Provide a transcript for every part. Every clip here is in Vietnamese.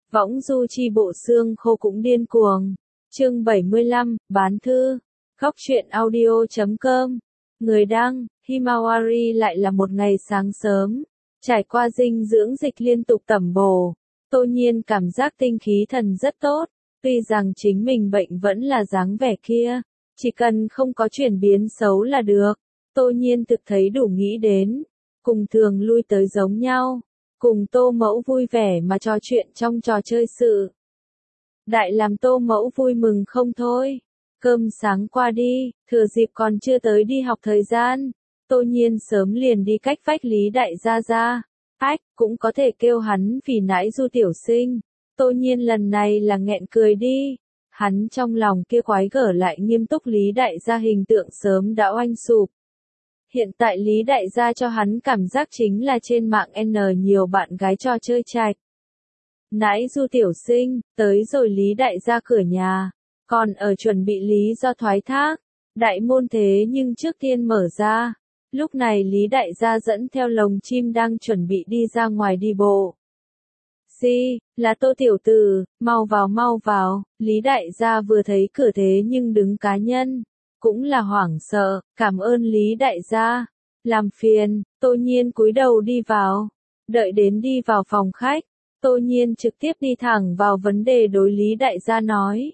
Võng du chi bộ xương khô cũng điên cuồng. Chương 75, bán thư. Góc truyện audio.com. Người đăng, Himawari lại là một ngày sáng sớm. Trải qua dinh dưỡng dịch liên tục tẩm bổ. Tô Nhiên cảm giác tinh khí thần rất tốt. Tuy rằng chính mình bệnh vẫn là dáng vẻ kia. Chỉ cần không có chuyển biến xấu là được. Tô Nhiên thực thấy đủ nghĩ đến. Cùng thường lui tới giống nhau. Cùng Tô Mẫu vui vẻ mà trò chuyện trong trò chơi sự. Đại làm Tô Mẫu vui mừng không thôi. Cơm sáng qua đi, thừa dịp còn chưa tới đi học thời gian. Tô Nhiên sớm liền đi cách vách Lý Đại Gia ra. Cũng có thể kêu hắn vì nãi Du tiểu sinh. Tô Nhiên lần này là nghẹn cười đi. Hắn trong lòng kia quái gở lại nghiêm túc Lý Đại Gia hình tượng sớm đã oanh sụp. Hiện tại Lý Đại Gia cho hắn cảm giác chính là trên mạng N nhiều bạn gái trò chơi chạch. Nãi Du tiểu sinh, tới rồi Lý Đại Gia cửa nhà, còn ở chuẩn bị lý do thoái thác. Đại môn thế nhưng trước tiên mở ra. Lúc này Lý Đại Gia dẫn theo lồng chim đang chuẩn bị đi ra ngoài đi bộ. Là Tô tiểu tử, mau vào, Lý Đại Gia vừa thấy cửa thế nhưng đứng cá nhân. Cũng là hoảng sợ, cảm ơn Lý Đại Gia. Làm phiền, Tô Nhiên cúi đầu đi vào. Đợi đến đi vào phòng khách, Tô Nhiên trực tiếp đi thẳng vào vấn đề đối Lý Đại Gia nói.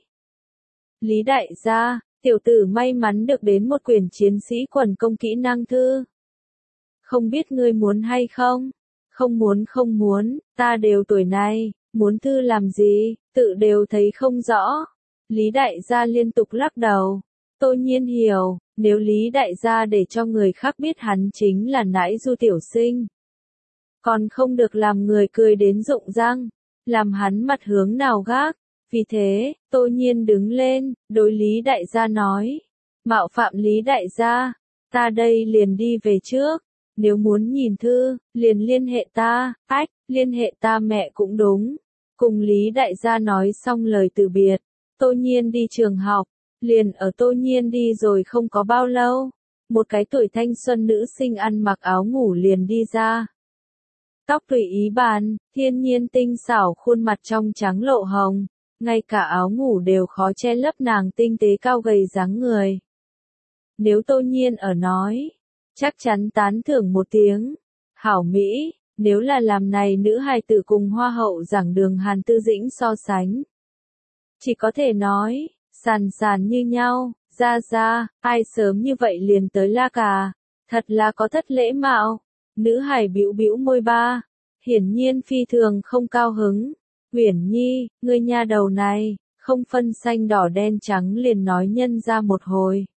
Lý Đại Gia, tiểu tử may mắn được đến một quyển chiến sĩ quần công kỹ năng thư. Không biết ngươi muốn hay không? Không muốn, ta đều tuổi này, muốn thư làm gì, tự đều thấy không rõ. Lý Đại Gia liên tục lắc đầu. Tô Nhiên hiểu, nếu Lý Đại Gia để cho người khác biết hắn chính là nãi Du tiểu sinh. Còn không được làm người cười đến rụng răng, làm hắn mặt hướng nào gác. Vì thế, Tô Nhiên đứng lên, đối Lý Đại Gia nói. Mạo phạm Lý Đại Gia, ta đây liền đi về trước. Nếu muốn nhìn thư, liền liên hệ ta. Liên hệ ta mẹ cũng đúng. Cùng Lý Đại Gia nói xong lời từ biệt, Tô Nhiên đi trường học. Liền ở Tô Nhiên đi rồi không có bao lâu, một cái tuổi thanh xuân nữ sinh ăn mặc áo ngủ liền đi ra. Tóc tùy ý bàn, thiên nhiên tinh xảo khuôn mặt trong trắng lộ hồng, ngay cả áo ngủ đều khó che lấp nàng tinh tế cao gầy dáng người. Nếu Tô Nhiên ở nói, chắc chắn tán thưởng một tiếng. Hảo Mỹ, nếu là làm này nữ hài tử cùng hoa hậu giảng đường Hàn Tư Dĩnh so sánh. Chỉ có thể nói, sàn như nhau, ra, ai sớm như vậy liền tới la cà, thật là có thất lễ mạo. Nữ hài bĩu môi ba, hiển nhiên phi thường không cao hứng. Uyển Nhi, ngươi nha đầu này, không phân xanh đỏ đen trắng liền nói nhân ra một hồi.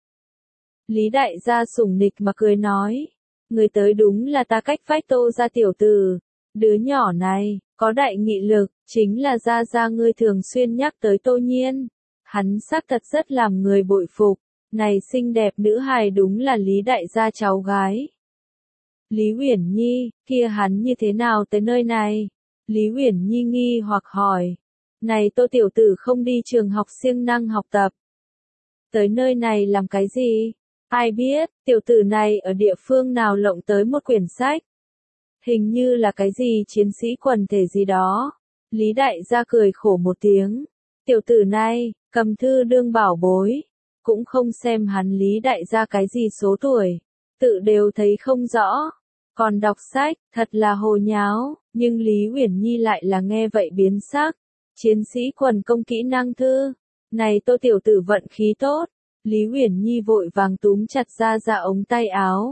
Lý Đại Gia sủng nịch mà cười nói, người tới đúng là ta cách vách Tô gia tiểu tử, đứa nhỏ này, có đại nghị lực, chính là ra ngươi thường xuyên nhắc tới Tô Nhiên. Hắn xác thật rất làm người bội phục, này xinh đẹp nữ hài đúng là Lý Đại Gia cháu gái. Lý Uyển Nhi, kia hắn như thế nào tới nơi này? Lý Uyển Nhi nghi hoặc hỏi. Này Tô tiểu tử không đi trường học siêng năng học tập. Tới nơi này làm cái gì? Ai biết, tiểu tử này ở địa phương nào lộng tới một quyển sách. Hình như là cái gì chiến sĩ quần thể gì đó. Lý Đại Gia cười khổ một tiếng. Tiểu tử này, cầm thư đương bảo bối. Cũng không xem hắn Lý Đại Gia cái gì số tuổi. Tự đều thấy không rõ. Còn đọc sách, thật là hồ nháo. Nhưng Lý Uyển Nhi lại là nghe vậy biến sắc. Chiến sĩ quần công kỹ năng thư. Này Tô tiểu tử vận khí tốt. Lý Uyển Nhi vội vàng túm chặt ra ống tay áo.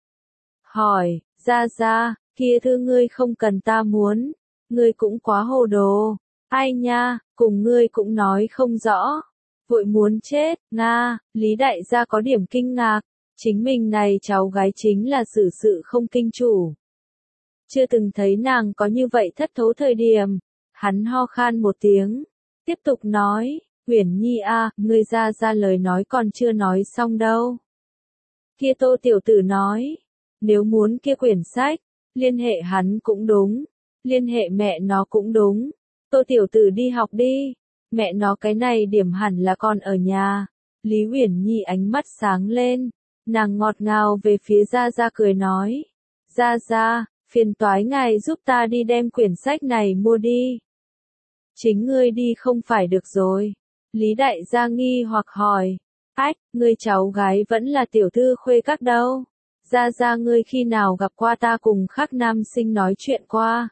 Hỏi, ra, kia thư ngươi không cần ta muốn. Ngươi cũng quá hồ đồ. Ai nha, cùng ngươi cũng nói không rõ. Vội muốn chết, Nga, Lý Đại Gia có điểm kinh ngạc. Chính mình này cháu gái chính là xử sự không kinh chủ. Chưa từng thấy nàng có như vậy thất thố thời điểm. Hắn ho khan một tiếng. Tiếp tục nói, Uyển Nhi a, ngươi ra lời nói còn chưa nói xong đâu. Kia Tô tiểu tử nói, nếu muốn kia quyển sách, liên hệ hắn cũng đúng. Liên hệ mẹ nó cũng đúng. Tô tiểu tử đi học đi. Mẹ nó cái này điểm hẳn là con ở nhà. Lý Uyển Nhi ánh mắt sáng lên. Nàng ngọt ngào về phía Ra cười nói. Ra, phiền toái ngài giúp ta đi đem quyển sách này mua đi. Chính ngươi đi không phải được rồi. Lý đại gia nghi hoặc hỏi. Ách, ngươi cháu gái vẫn là tiểu thư khuê các đâu. Gia ngươi khi nào gặp qua ta cùng khác nam sinh nói chuyện qua.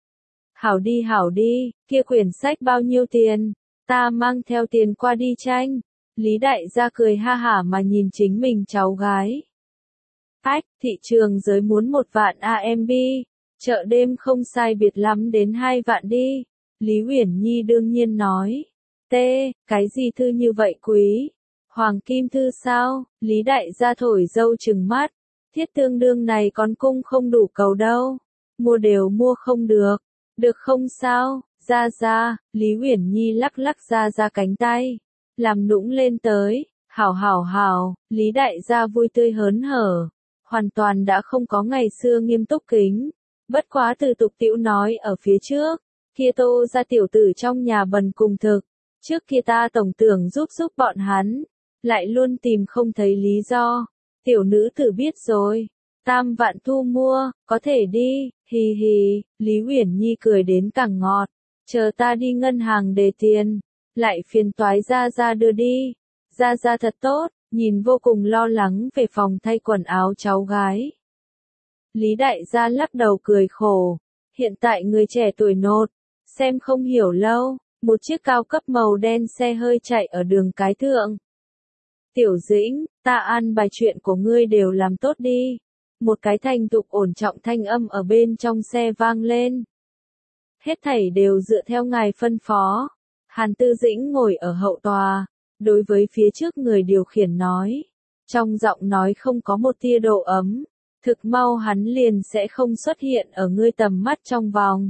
Hảo đi, kia quyển sách bao nhiêu tiền? Ta mang theo tiền qua đi tranh. Lý đại gia cười ha hả mà nhìn chính mình cháu gái. Ách, thị trường giới muốn 1 vạn AMB, chợ đêm không sai biệt lắm đến 2 vạn đi. Lý Uyển Nhi đương nhiên nói. Cái gì thư như vậy quý? Hoàng kim thư sao? Lý đại gia thổi dâu trừng mắt. Thiết tương đương này còn cung không đủ cầu đâu. Mua đều mua không được. Được không sao? Ra, Lý Uyển Nhi lắc ra cánh tay. Làm nũng lên tới. Hảo, Lý đại gia vui tươi hớn hở. Hoàn toàn đã không có ngày xưa nghiêm túc kính. Bất quá từ tục tĩu nói ở phía trước. Kia Tô ra tiểu tử trong nhà bần cùng thực. Trước kia ta tổng tưởng giúp bọn hắn. Lại luôn tìm không thấy lý do. Tiểu nữ tử biết rồi. 3 vạn thu mua, có thể đi, hì, Lý Uyển Nhi cười đến càng ngọt. Chờ ta đi ngân hàng đề tiền. Lại phiền toái ra đưa đi. Ra thật tốt, nhìn vô cùng lo lắng về phòng thay quần áo cháu gái. Lý đại gia lắc đầu cười khổ. Hiện tại người trẻ tuổi nột. Xem không hiểu lâu. Một chiếc cao cấp màu đen xe hơi chạy ở đường cái thượng. Tiểu Dĩnh, ta an bài chuyện của ngươi đều làm tốt đi. Một cái thành thục ổn trọng thanh âm ở bên trong xe vang lên. Hết thảy đều dựa theo ngài phân phó. Hàn Tư Dĩnh ngồi ở hậu tòa, đối với phía trước người điều khiển nói. Trong giọng nói không có một tia độ ấm. Thực mau hắn liền sẽ không xuất hiện ở ngươi tầm mắt trong vòng.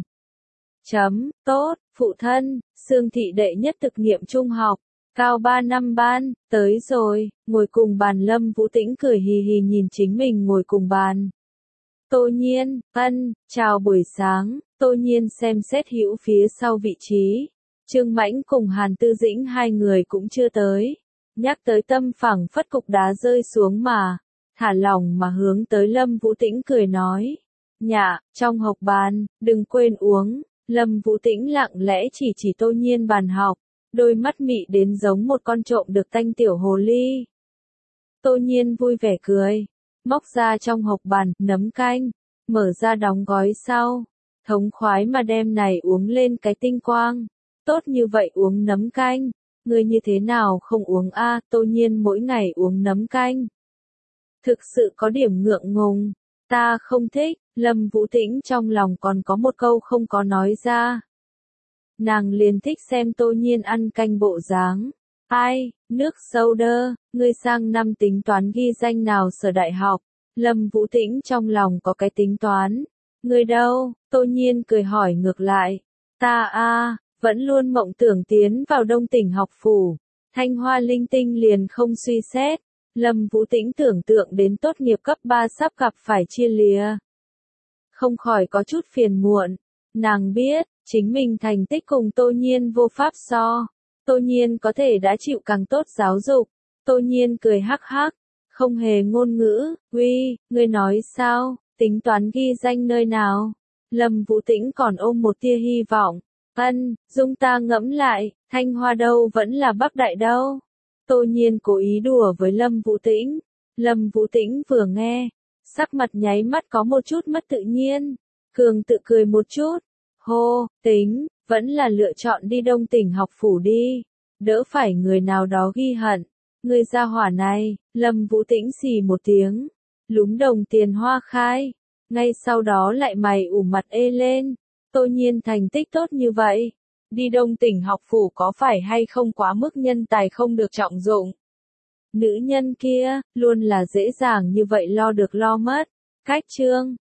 Tốt, phụ thân, Sương thị đệ nhất thực nghiệm trung học. Cao 3 năm ban, tới rồi, ngồi cùng bàn Lâm Vũ Tĩnh cười hì hì nhìn chính mình ngồi cùng bàn. Tô Nhiên, chào buổi sáng, Tô Nhiên xem xét hữu phía sau vị trí. Trương Mãnh cùng Hàn Tư Dĩnh hai người cũng chưa tới. Nhắc tới tâm phẳng phất cục đá rơi xuống mà. Thả lỏng mà hướng tới Lâm Vũ Tĩnh cười nói. Nhạ, trong học bàn, đừng quên uống. Lâm Vũ Tĩnh lặng lẽ chỉ Tô Nhiên bàn học. Đôi mắt mị đến giống một con trộm được tanh tiểu hồ ly. Tô Nhiên vui vẻ cười. Móc ra trong hộp bàn, nấm canh. Mở ra đóng gói sau. Thống khoái mà đem này uống lên cái tinh quang. Tốt như vậy uống nấm canh. Ngươi như thế nào không uống a? Tô Nhiên mỗi ngày uống nấm canh. Thực sự có điểm ngượng ngùng. Ta không thích. Lâm Vũ Tĩnh trong lòng còn có một câu không có nói ra. Nàng liền thích xem Tô Nhiên ăn canh bộ dáng. Ai, nước soda, ngươi sang năm tính toán ghi danh nào sở đại học? Lâm Vũ Tĩnh trong lòng có cái tính toán. Ngươi đâu? Tô Nhiên cười hỏi ngược lại. Ta vẫn luôn mộng tưởng tiến vào Đông Tỉnh học phủ. Thanh Hoa linh tinh liền không suy xét. Lâm Vũ Tĩnh tưởng tượng đến tốt nghiệp cấp 3 sắp gặp phải chia lìa. Không khỏi có chút phiền muộn. Nàng biết, chính mình thành tích cùng Tô Nhiên vô pháp so. Tô Nhiên có thể đã chịu càng tốt giáo dục. Tô Nhiên cười hắc hắc, không hề ngôn ngữ. Uy, ngươi nói sao, tính toán ghi danh nơi nào? Lâm Vũ Tĩnh còn ôm một tia hy vọng. Dung ta ngẫm lại, Thanh Hoa đâu vẫn là Bắc Đại đâu. Tô Nhiên cố ý đùa với Lâm Vũ Tĩnh. Lâm Vũ Tĩnh vừa nghe, sắc mặt nháy mắt có một chút mất tự nhiên. Cường tự cười một chút. Hô, tính, vẫn là lựa chọn đi Đông Tỉnh học phủ đi. Đỡ phải người nào đó ghi hận. Người gia hỏa này, Lâm Vũ Tĩnh xì một tiếng. Lúm đồng tiền hoa khai. Ngay sau đó lại mày ủ mặt ê lên. Tô Nhiên thành tích tốt như vậy. Đi Đông Tỉnh học phủ có phải hay không quá mức nhân tài không được trọng dụng. Nữ nhân kia, luôn là dễ dàng như vậy lo được lo mất. Cách chương